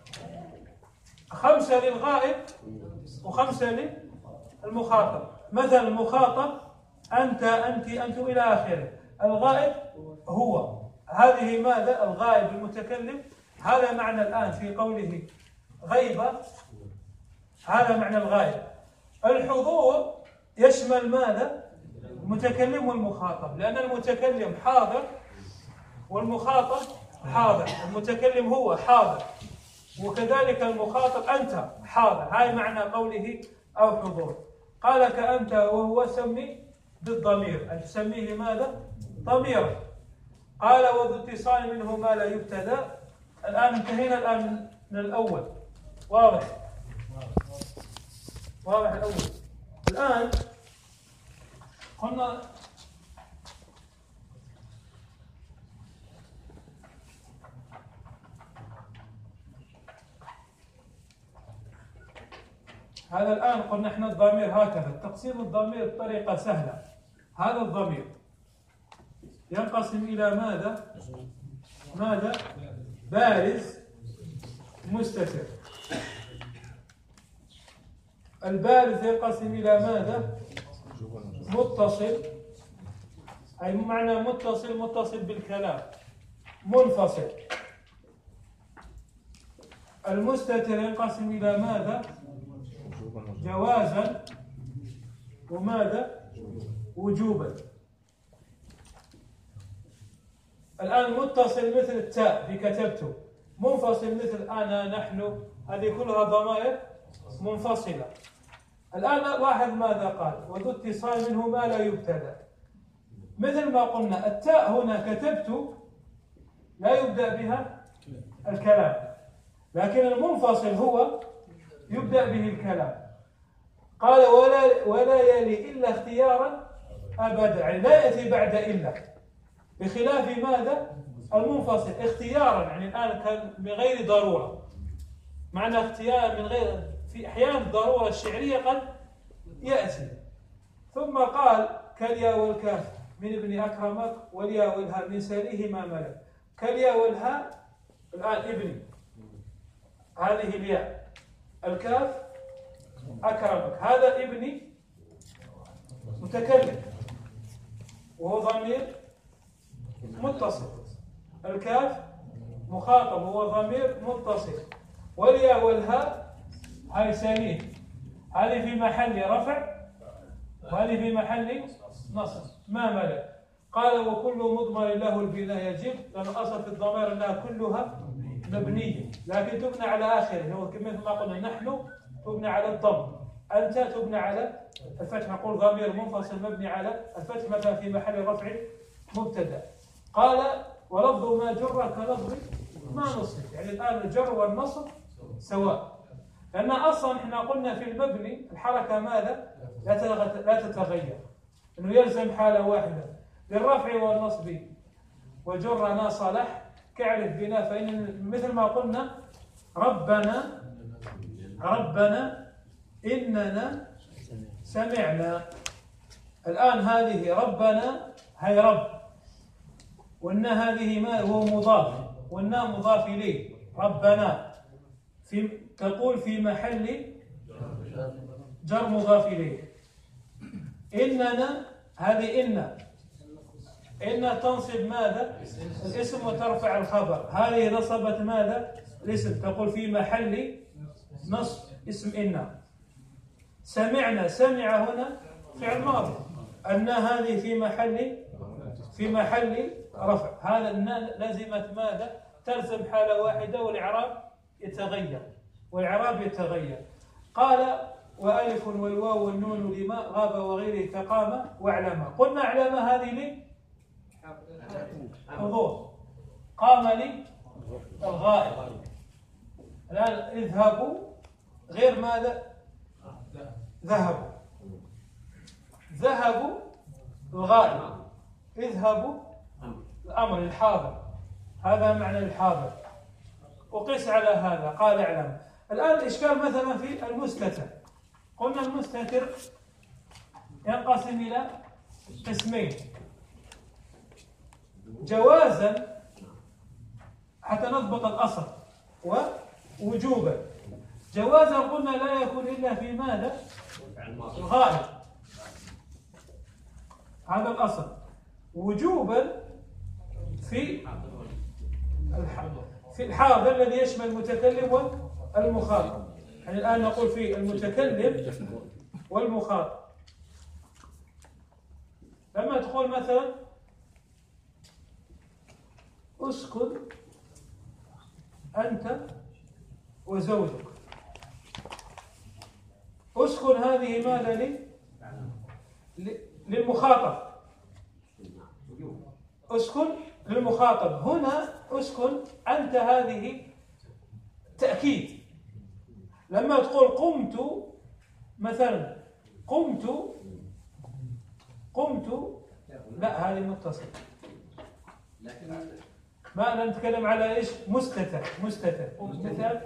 خمسة للغائب وخمسة للمخاطب. مثلا المخاطب أنت، أنت، أنتم إلى آخره. الغائب هو، هذه ماذا؟ الغائب المتكلم. هذا معنى الآن في قوله غيبة، هذا معنى الغائب. الحضور يشمل ماذا؟ المتكلم والمخاطب، لأن المتكلم حاضر والمخاطب حاضر. المتكلم هو حاضر وكذلك المخاطب أنت حاضر. هاي معنى قوله أو حضور. قال كأنت وهو سمي بالضمير، أن تسميه ماذا؟ ضميرا. قال وذو اتصال منه ما لا يبتدأ. الآن انتهينا الآن من الأول. واضح؟ واضح الأول. الآن قلنا هذا الآن قلنا احنا الضمير هكذا. تقسيم الضمير بطريقة سهلة. هذا الضمير ينقسم إلى ماذا؟ ماذا؟ بارز مستتر. البارز ينقسم إلى ماذا؟ متصل، أي معنى متصل متصل بالكلام. منفصل. المستتر ينقسم إلى ماذا؟ جوازا وماذا؟ وجوبا. الآن متصل مثل التاء في كتبته، منفصل مثل أنا، نحن، هذه كلها ضمائر منفصلة. الآن لاحظ ماذا قال؟ وذو اتصال منه ما لا يبتدأ. مثل ما قلنا التاء هنا كتبت لا يبدأ بها الكلام، لكن المنفصل هو يبدأ به الكلام. قال ولا ولا يلي إلا اختيارا أبدا، يعني لا يأتي بعد إلا، بخلاف ماذا؟ المنفصل اختيارا، يعني الآن كان من غير ضرورة. معنى اختيار من غير، في أحيان الضرورة الشعرية قد يأتي. ثم قال كاليا والكاف من ابن أكرمك والياء والهاء من ساليه ما ملك. كالياء والهاء الآن ابني، هذه الياء. الكاف أكرمك، هذا ابني متكلم وهو ضمير متصل. الكاف مخاطب وهو ضمير متصل. والياء والهاء هاي ساليه، هذه في محل رفع وهذه في محل نصب. ما ملك. قال وكل مضمر له البناء يجب، لأن أصل في الضمائر أنها كلها مبنية، لكن تبنى على آخره. هو مثل ما قلنا نحن تبنى على الضم، أنت تبنى على الفتح. نقول ضمير منفصل مبني على الفتح مثلا في محل رفع مبتدأ. قال ولفظ ما جر كلفظ ما نصب، يعني الآن الجر والنصب سواء، لأن أصلا احنا قلنا في المبني الحركة ماذا؟ لا تتغير، إنه يلزم حالة واحدة. للرفع والنصب وجر نا صلح كعرف بنا، فإن مثل ما قلنا ربنا ربنا إننا سمعنا. الآن هذه ربنا هي رب، وإن هذه ما هو مضاف، والنا مضاف إليه. ربنا في تقول في محل جر مضاف إليه. إننا هذه إن إن تنصب ماذا؟ الاسم وترفع الخبر. هذه نصبت ماذا؟ الاسم، تقول في محل نصب اسم إن. سمعنا، سمع هنا فعل ماضي. أن هذه في محل في محل رفع. هذا الن لزمت ماذا؟ تلزم حالة واحدة والإعراب يتغير والإعراب يتغير. قال وألف والواو والنون لما غاب وغيره كقام واعلم. قلنا اعلم هذه لي حضور، قام لي الغائب. الآن اذهبوا غير ماذا؟ ذهبوا. ذهبوا الغائب، اذهبوا الأمر الحاضر، هذا معنى الحاضر. وقس على هذا قال اعلم. الآن الإشكال مثلا في المستتر. قلنا المستتر ينقسم إلى قسمين، جوازا حتى نضبط الأصل ووجوبا. جوازا قلنا لا يكون إلا في ماذا؟ الغائب، هذا الأصل. وجوبا في في الحاضر الذي يشمل المتكلم والمخاطب. يعني الآن نقول في المتكلم والمخاطب. لما تقول مثلا اسكن أنت وزوجك، اسكن هذه ماذا لي؟ للمخاطب. اسكن للمخاطب. هنا اسكن أنت هذه تأكيد. لما تقول قمت مثلا، قمت قمت لا، هذه متصل. ما نتكلم على ايش؟ مستتر. مستتر مثال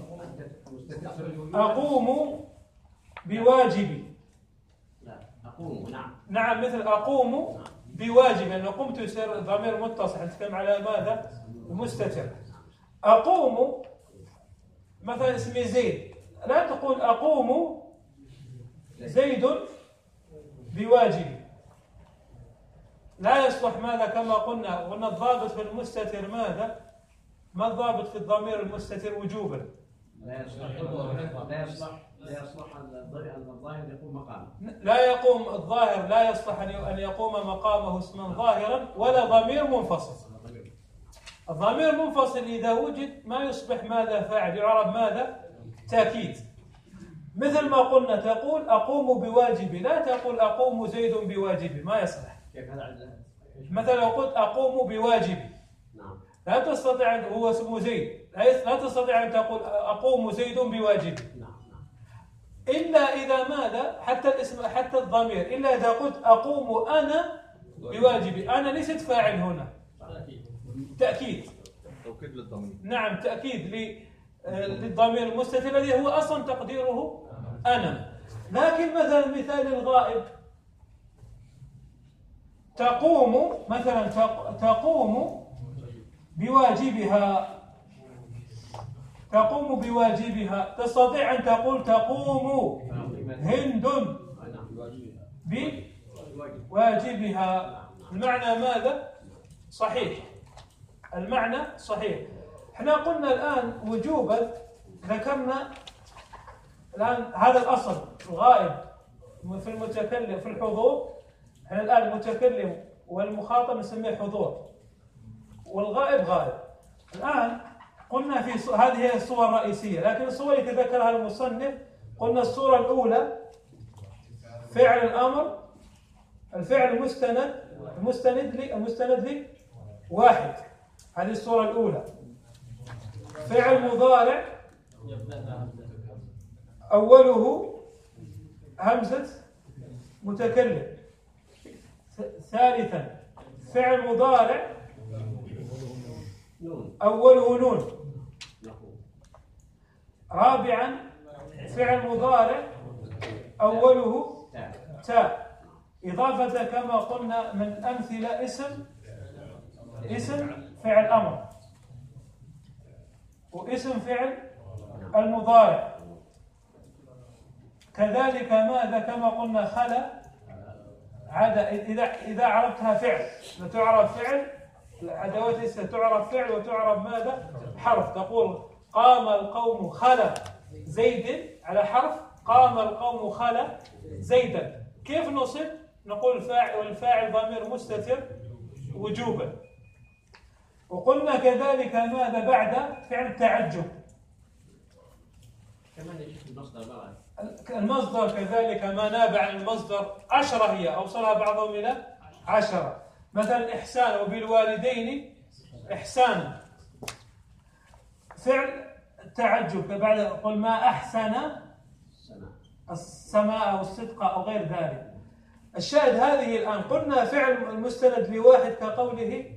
أقوم بواجبي. أقوم نعم نعم، مثل أقوم بواجب، لأنه قمت يصير ضمير متصل. نتكلم على ماذا؟ المستتر. أقوم مثلا اسمي زيد، لا تقول أقوم زيد بواجبي، لا يصلح. ماذا؟ كما قلنا قلنا الضابط في المستتر ماذا؟ ما الضابط في الضمير المستتر وجوبا؟ لا يصلح لا يصلح لا يصلح أن الظاهر يقوم مقامه. لا يقوم الظاهر، لا يصلح أن يقوم مقامه اسما ظاهرا ولا ضمير منفصل. الضمير منفصل إذا وجد ما يصبح ماذا؟ فاعل، يعرب ماذا؟ تأكيد. مثل ما قلنا تقول أقوم بواجبي، لا تقول أقوم زيد بواجبي، ما يصلح. مثلا لو قلت أقوم بواجبي لا تستطيع أن، هو اسمه زيد، لا تستطيع أن تقول أقوم زيد بواجبي إلا إذا ماذا؟ حتى الاسم، حتى الضمير، إلا إذا قلت أقوم أنا بواجبي. أنا ليست فاعل هنا، تأكيد. توكيد للضمير. نعم، تأكيد للضمير المستتر الذي هو أصلا تقديره أنا. لكن مثلا مثال الغائب تقوم مثلا تقوم بواجبها، تقوم بواجبها. تستطيع أن تقول تقوم هند بواجبها. المعنى ماذا؟ صحيح، المعنى صحيح. احنا قلنا الآن وجوبا، ذكرنا الآن هذا الأصل الغائب في المتكلم في الحضور. احنا الآن المتكلم والمخاطب نسميه حضور، والغائب غائب. الآن قلنا في هذه هي الصور الرئيسية، لكن الصور التي ذكرها المصنف قلنا الصورة الأولى فعل الأمر، الفعل المستند المستند لي المستند لي واحد، هذه الصورة الأولى. فعل مضارع أوله همزة متكلم. ثالثا فعل مضارع أوله نون. رابعا فعل مضارع أوله تاء. إضافة كما قلنا من أمثلة اسم اسم فعل أمر واسم فعل المضارع. كذلك ماذا؟ كما قلنا خلا عدا. إذا إذا عرفتها فعل تعرف فعل، الأدوات لسه تعرف فعل وتعرف ماذا؟ حرف. تقول قام القوم خلا زيد على حرف، قام القوم خلا زيدا. كيف نصب؟ نقول فاعل، والفاعل ضمير مستتر وجوبا. وقلنا كذلك ماذا بعد؟ فعل التعجب. كمان يشوف المصدر بقى المصدر كذلك ما ناب عن المصدر عشرة هي أوصلها بعضهم إلى عشرة. مثلا إحسان وبالوالدين إحسان فعل تعجب بعد قل ما أحسن السماء أو الصدق أو غير ذلك. الشاهد هذه الآن قلنا فعل المستند لواحد كقوله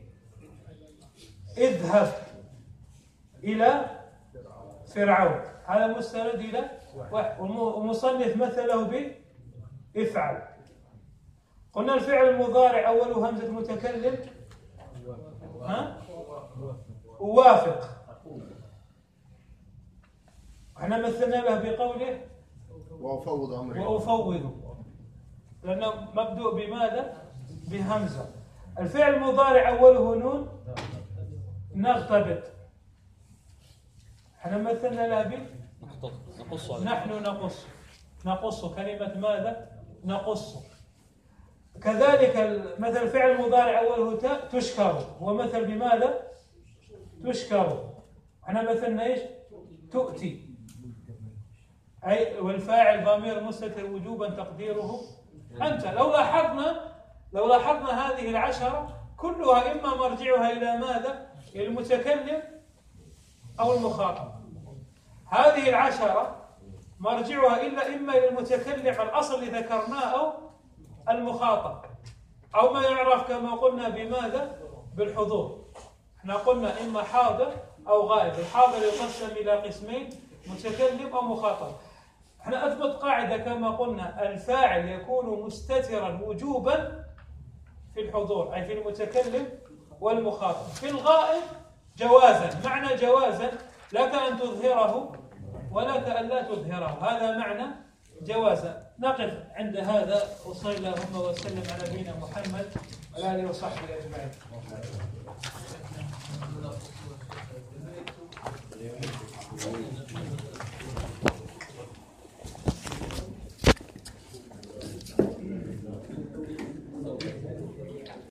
اذهب إلى فرعون، هذا مستند إلى واحد، ومصنف مثله بافعل. قلنا الفعل المضارع أوله همزة متكلم ها ووافق، احنا مثلنا له بقوله وأفوض أمري وأفوض، لأنه مبدوء بماذا؟ بهمزة. الفعل المضارع أوله نون نغتبط، احنا مثلنا له ب نحن نقص، نقص كلمة ماذا؟ نقص. كذلك مثل الفعل المضارع أوله تاء تشكر، هو مثل بماذا؟ تشكر. احنا مثلنا ايش؟ تؤتي، أي والفاعل ضمير مستتر وجوبا تقديره أنت. لو لاحظنا لو لاحظنا هذه العشرة كلها إما مرجعها إلى ماذا؟ إلى المتكلم أو المخاطب. هذه العشرة مرجعها إلا إما إلى المتكلم الأصل اللي ذكرناه أو المخاطب، أو ما يعرف كما قلنا بماذا؟ بالحضور. احنا قلنا إما حاضر أو غائب. الحاضر يقسم إلى قسمين، متكلم أو مخاطب. احنا أثبت قاعدة كما قلنا الفاعل يكون مستترا وجوبا في الحضور، أي في المتكلم والمخاطب. في الغائب جوازا، معنى جوازا لك أن تظهره ولك أن لا تظهره، هذا معنى جوازا. نقف عند هذا، وصلى اللهم وسلم على نبينا محمد وعلى آله وصحبه أجمعين.